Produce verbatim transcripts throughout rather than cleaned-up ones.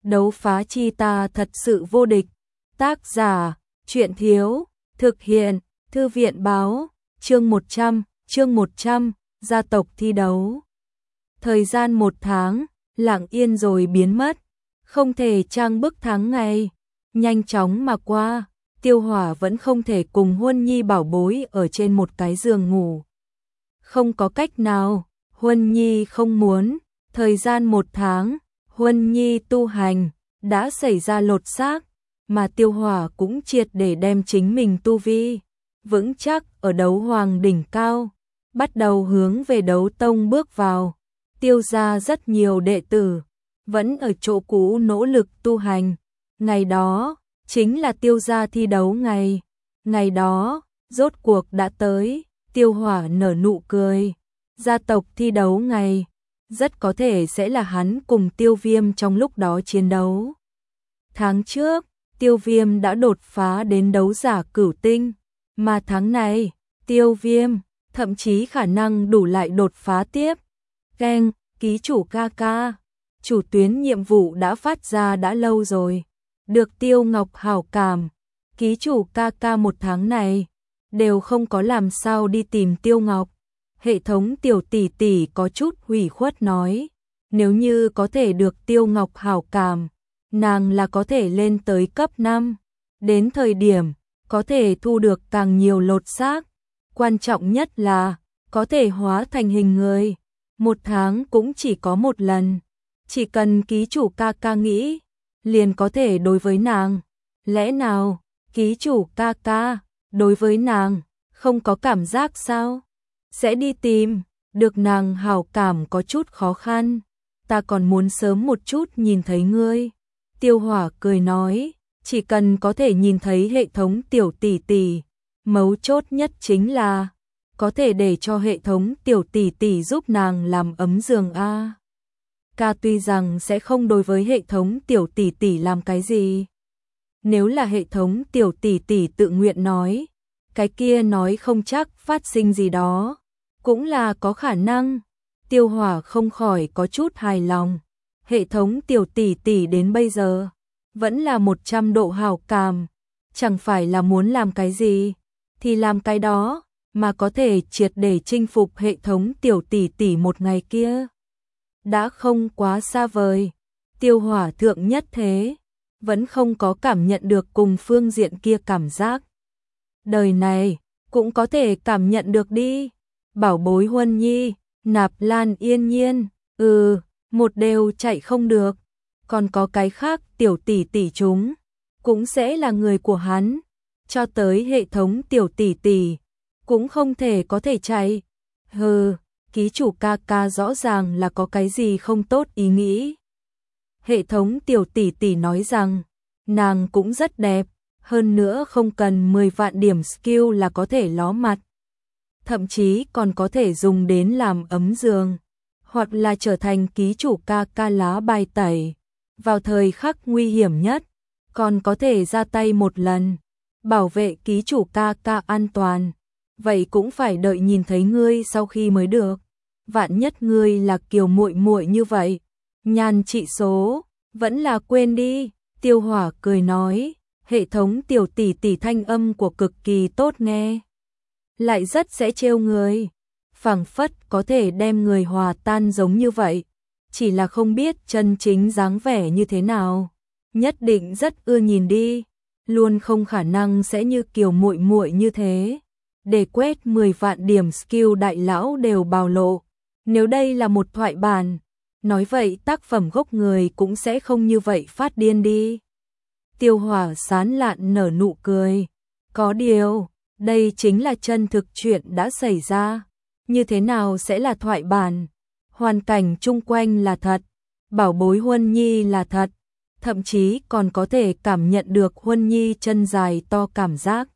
đấu phá chi ta thật sự vô địch. Tác giả, truyện thiếu, thực hiện, thư viện báo, chương một trăm, chương một trăm, gia tộc thi đấu. Thời gian một tháng, lặng yên rồi biến mất, không thể trang bức tháng ngày, nhanh chóng mà qua, Tiêu Hỏa vẫn không thể cùng Huân Nhi bảo bối ở trên một cái giường ngủ. Không có cách nào, Huân Nhi không muốn, thời gian một tháng, Huân Nhi tu hành, đã xảy ra lột xác, mà Tiêu Hỏa cũng triệt để đem chính mình tu vi, vững chắc ở đấu hoàng đỉnh cao, bắt đầu hướng về đấu tông bước vào. Tiêu gia rất nhiều đệ tử, vẫn ở chỗ cũ nỗ lực tu hành. Ngày đó, chính là Tiêu gia thi đấu ngày. Ngày đó, rốt cuộc đã tới, Tiêu Hỏa nở nụ cười. Gia tộc thi đấu ngày, rất có thể sẽ là hắn cùng Tiêu Viêm trong lúc đó chiến đấu. Tháng trước, Tiêu Viêm đã đột phá đến đấu giả cửu tinh, mà tháng này, Tiêu Viêm thậm chí khả năng đủ lại đột phá tiếp. Keng, ký chủ ca ca, chủ tuyến nhiệm vụ đã phát ra đã lâu rồi, được Tiêu Ngọc hảo cảm. Ký chủ ca ca một tháng này đều không có làm sao đi tìm Tiêu Ngọc. Hệ thống tiểu tỷ tỷ có chút hủy khuất nói, nếu như có thể được Tiêu Ngọc hảo cảm, nàng là có thể lên tới cấp năm, đến thời điểm có thể thu được càng nhiều lột xác, quan trọng nhất là có thể hóa thành hình người. Một tháng cũng chỉ có một lần, chỉ cần ký chủ ca ca nghĩ, liền có thể đối với nàng. Lẽ nào, ký chủ ca ca, đối với nàng, không có cảm giác sao? Sẽ đi tìm, được nàng hảo cảm có chút khó khăn, ta còn muốn sớm một chút nhìn thấy ngươi. Tiêu Hỏa cười nói, chỉ cần có thể nhìn thấy hệ thống tiểu tỷ tỷ, mấu chốt nhất chính là có thể để cho hệ thống tiểu tỷ tỷ giúp nàng làm ấm giường a. Ca tuy rằng sẽ không đối với hệ thống tiểu tỷ tỷ làm cái gì. Nếu là hệ thống tiểu tỷ tỷ tự nguyện nói, cái kia nói không chắc phát sinh gì đó, cũng là có khả năng. Tiêu Hỏa không khỏi có chút hài lòng. Hệ thống tiểu tỷ tỷ đến bây giờ vẫn là một trăm độ hảo cảm, chẳng phải là muốn làm cái gì thì làm cái đó, mà có thể triệt để chinh phục hệ thống tiểu tỷ tỷ một ngày kia đã không quá xa vời. Tiêu Hỏa thượng nhất thế, vẫn không có cảm nhận được cùng phương diện kia cảm giác. Đời này cũng có thể cảm nhận được đi. Bảo bối Huân Nhi, Nạp Lan Yên Nhiên, ừ, một đều chạy không được, còn có cái khác tiểu tỷ tỷ chúng cũng sẽ là người của hắn, cho tới hệ thống tiểu tỷ tỷ cũng không thể có thể chạy. Hừ, ký chủ ca ca rõ ràng là có cái gì không tốt ý nghĩ. Hệ thống tiểu tỷ tỷ nói rằng, nàng cũng rất đẹp, hơn nữa không cần mười vạn điểm skill là có thể ló mặt. Thậm chí còn có thể dùng đến làm ấm giường, hoặc là trở thành ký chủ ca ca lá bài tẩy. Vào thời khắc nguy hiểm nhất, còn có thể ra tay một lần, bảo vệ ký chủ ca ca an toàn. Vậy cũng phải đợi nhìn thấy ngươi sau khi mới được. Vạn nhất ngươi là kiều muội muội như vậy, nhan trị số vẫn là quên đi. Tiêu Hỏa cười nói, hệ thống tiểu tỷ tỷ thanh âm của cực kỳ tốt nghe, lại rất sẽ trêu người, phảng phất có thể đem người hòa tan giống như vậy. Chỉ là không biết chân chính dáng vẻ như thế nào, nhất định rất ưa nhìn đi, luôn không khả năng sẽ như kiều muội muội như thế. Để quét mười vạn điểm skill đại lão đều bào lộ. Nếu đây là một thoại bản, nói vậy tác phẩm gốc người cũng sẽ không như vậy phát điên đi. Tiêu Hỏa sán lạn nở nụ cười. Có điều, đây chính là chân thực chuyện đã xảy ra. Như thế nào sẽ là thoại bản? Hoàn cảnh chung quanh là thật, bảo bối Huân Nhi là thật, thậm chí còn có thể cảm nhận được Huân Nhi chân dài to cảm giác.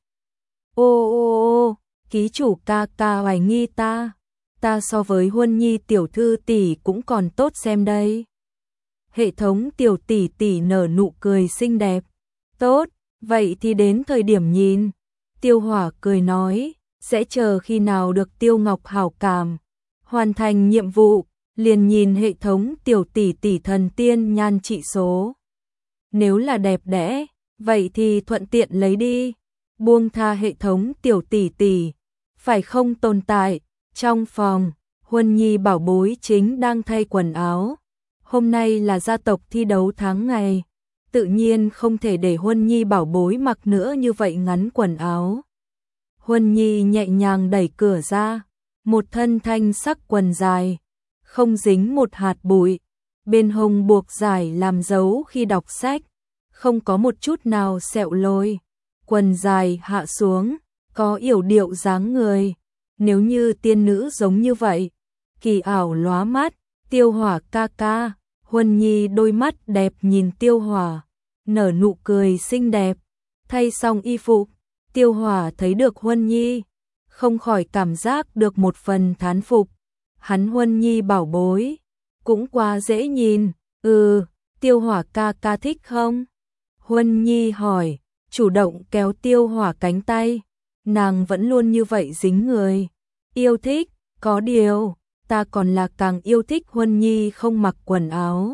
Ô ô ô, ký chủ ca ca hoài nghi ta, ta so với Huân Nhi tiểu thư tỷ cũng còn tốt xem đây. Hệ thống tiểu tỷ tỷ nở nụ cười xinh đẹp. Tốt, vậy thì đến thời điểm nhìn. Tiêu Hỏa cười nói, sẽ chờ khi nào được Tiêu Ngọc hảo cảm, hoàn thành nhiệm vụ, liền nhìn hệ thống tiểu tỷ tỷ thần tiên nhan trị số. nếu là đẹp đẽ, vậy thì thuận tiện lấy đi. Buông tha hệ thống tiểu tỷ tỷ, phải không tồn tại. Trong phòng, Huân Nhi bảo bối chính đang thay quần áo. Hôm nay là gia tộc thi đấu tháng ngày, tự nhiên không thể để Huân Nhi bảo bối mặc nữa như vậy ngắn quần áo. Huân Nhi nhẹ nhàng đẩy cửa ra, một thân thanh sắc quần dài, không dính một hạt bụi, bên hông buộc dài làm dấu khi đọc sách, không có một chút nào sẹo lồi. Quần dài hạ xuống, có yểu điệu dáng người, nếu như tiên nữ giống như vậy, kỳ ảo lóa mắt. Tiêu Hỏa ca ca, Huân Nhi đôi mắt đẹp nhìn Tiêu Hỏa, nở nụ cười xinh đẹp. Thay xong y phục, Tiêu Hỏa thấy được Huân Nhi, không khỏi cảm giác được một phần thán phục. Hắn Huân Nhi bảo bối, cũng quá dễ nhìn. Ừ, Tiêu Hỏa ca ca thích không? Huân Nhi hỏi, chủ động kéo Tiêu Hỏa cánh tay. Nàng vẫn luôn như vậy dính người. Yêu thích, có điều, ta còn là càng yêu thích Huân Nhi không mặc quần áo.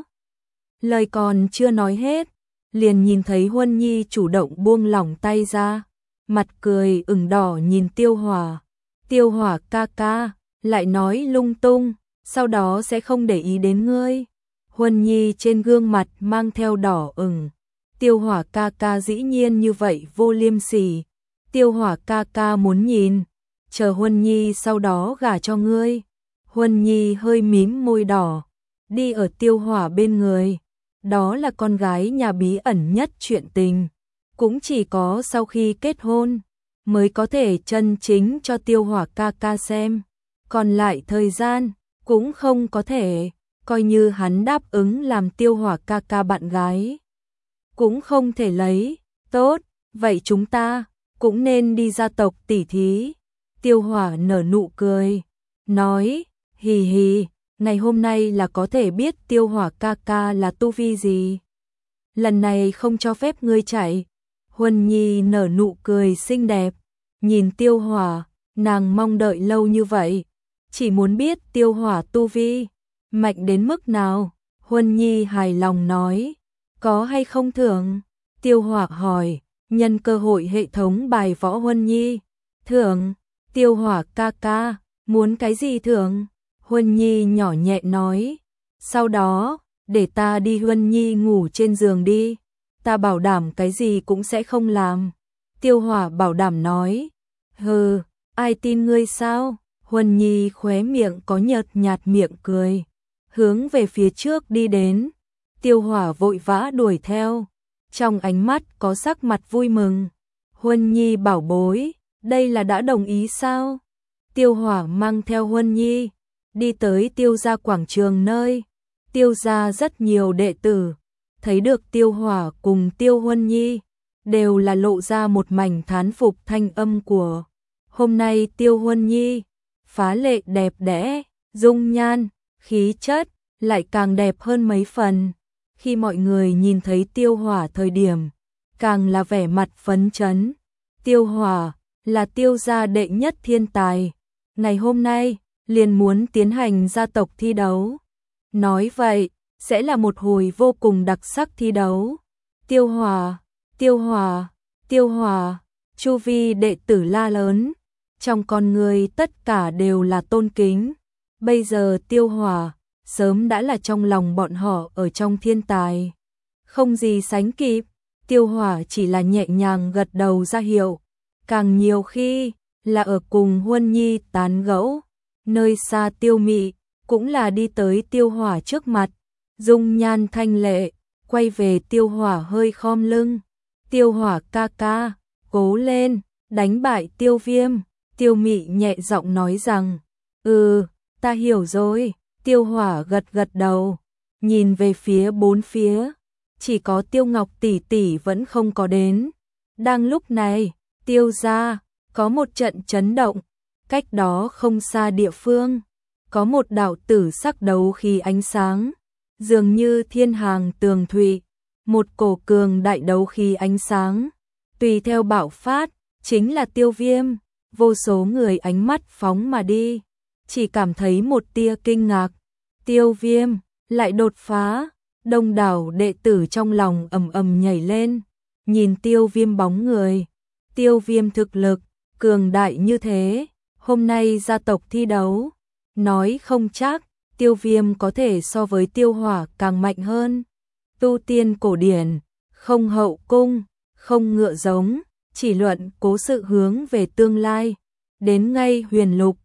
Lời còn chưa nói hết, liền nhìn thấy Huân Nhi chủ động buông lỏng tay ra, mặt cười ửng đỏ nhìn Tiêu Hỏa. Tiêu Hỏa ca ca, lại nói lung tung, sau đó sẽ không để ý đến ngươi. Huân Nhi trên gương mặt mang theo đỏ ửng. Tiêu Hỏa ca ca dĩ nhiên như vậy vô liêm sỉ. Tiêu Hỏa ca ca muốn nhìn, chờ Huân Nhi sau đó gả cho ngươi. Huân Nhi hơi mím môi đỏ, đi ở Tiêu Hỏa bên người. Đó là con gái nhà bí ẩn nhất chuyện tình, cũng chỉ có sau khi kết hôn mới có thể chân chính cho Tiêu Hỏa ca ca xem. Còn lại thời gian cũng không có thể, coi như hắn đáp ứng làm Tiêu Hỏa ca ca bạn gái, cũng không thể lấy. Tốt, vậy chúng ta cũng nên đi gia tộc tỉ thí. Tiêu Hỏa nở nụ cười, nói, hì hì, ngày hôm nay là có thể biết Tiêu Hỏa ca ca là tu vi gì. Lần này không cho phép ngươi chạy. Huân Nhi nở nụ cười xinh đẹp, nhìn Tiêu Hỏa, nàng mong đợi lâu như vậy, chỉ muốn biết Tiêu Hỏa tu vi mạnh đến mức nào. Huân Nhi hài lòng nói, có hay không thưởng? Tiêu Hỏa hỏi, nhân cơ hội hệ thống bài võ Huân Nhi. Thưởng? Tiêu Hỏa ca ca, muốn cái gì thưởng? Huân Nhi nhỏ nhẹ nói, sau đó, để ta đi. Huân Nhi ngủ trên giường đi, ta bảo đảm cái gì cũng sẽ không làm. Tiêu Hỏa bảo đảm nói, hừ, ai tin ngươi sao? Huân Nhi khóe miệng có nhợt nhạt miệng cười, hướng về phía trước đi đến. Tiêu Hỏa vội vã đuổi theo, trong ánh mắt có sắc mặt vui mừng. Huân Nhi bảo bối, đây là đã đồng ý sao? Tiêu Hỏa mang theo Huân Nhi đi tới Tiêu gia quảng trường nơi Tiêu gia rất nhiều đệ tử, thấy được Tiêu Hỏa cùng Tiêu Huân Nhi, đều là lộ ra một mảnh thán phục thanh âm của. Hôm nay Tiêu Huân Nhi phá lệ đẹp đẽ, dung nhan, khí chất lại càng đẹp hơn mấy phần. Khi mọi người nhìn thấy Tiêu Hỏa thời điểm, càng là vẻ mặt phấn chấn. Tiêu Hỏa là Tiêu gia đệ nhất thiên tài, ngày hôm nay liền muốn tiến hành gia tộc thi đấu. Nói vậy, sẽ là một hồi vô cùng đặc sắc thi đấu. Tiêu Hỏa, Tiêu Hỏa, Tiêu Hỏa, chu vi đệ tử la lớn, trong con người tất cả đều là tôn kính. Bây giờ Tiêu Hỏa sớm đã là trong lòng bọn họ ở trong thiên tài, không gì sánh kịp. Tiêu Hỏa chỉ là nhẹ nhàng gật đầu ra hiệu, càng nhiều khi là ở cùng Huân Nhi tán gẫu. Nơi xa Tiêu Mị cũng là đi tới Tiêu Hỏa trước mặt, dung nhan thanh lệ, quay về Tiêu Hỏa hơi khom lưng. Tiêu Hỏa ca ca, cố lên, đánh bại Tiêu Viêm. Tiêu Mị nhẹ giọng nói rằng, ừ, ta hiểu rồi. Tiêu Hỏa gật gật đầu, nhìn về phía bốn phía, chỉ có Tiêu Ngọc tỷ tỷ vẫn không có đến. Đang lúc này, Tiêu gia có một trận chấn động, cách đó không xa địa phương, có một đạo tử sắc đấu khí ánh sáng, dường như thiên hàng tường thụy, một cổ cường đại đấu khí ánh sáng, tùy theo bạo phát, chính là Tiêu Viêm. Vô số người ánh mắt phóng mà đi, chỉ cảm thấy một tia kinh ngạc. Tiêu Viêm lại đột phá, Đông đảo đệ tử trong lòng ầm ầm nhảy lên, nhìn Tiêu Viêm bóng người. Tiêu Viêm thực lực cường đại như thế, hôm nay gia tộc thi đấu, nói không chắc Tiêu Viêm có thể so với Tiêu Hỏa càng mạnh hơn. Tu tiên cổ điển, không hậu cung, không ngựa giống, chỉ luận cố sự hướng về tương lai. Đến ngay huyền lục,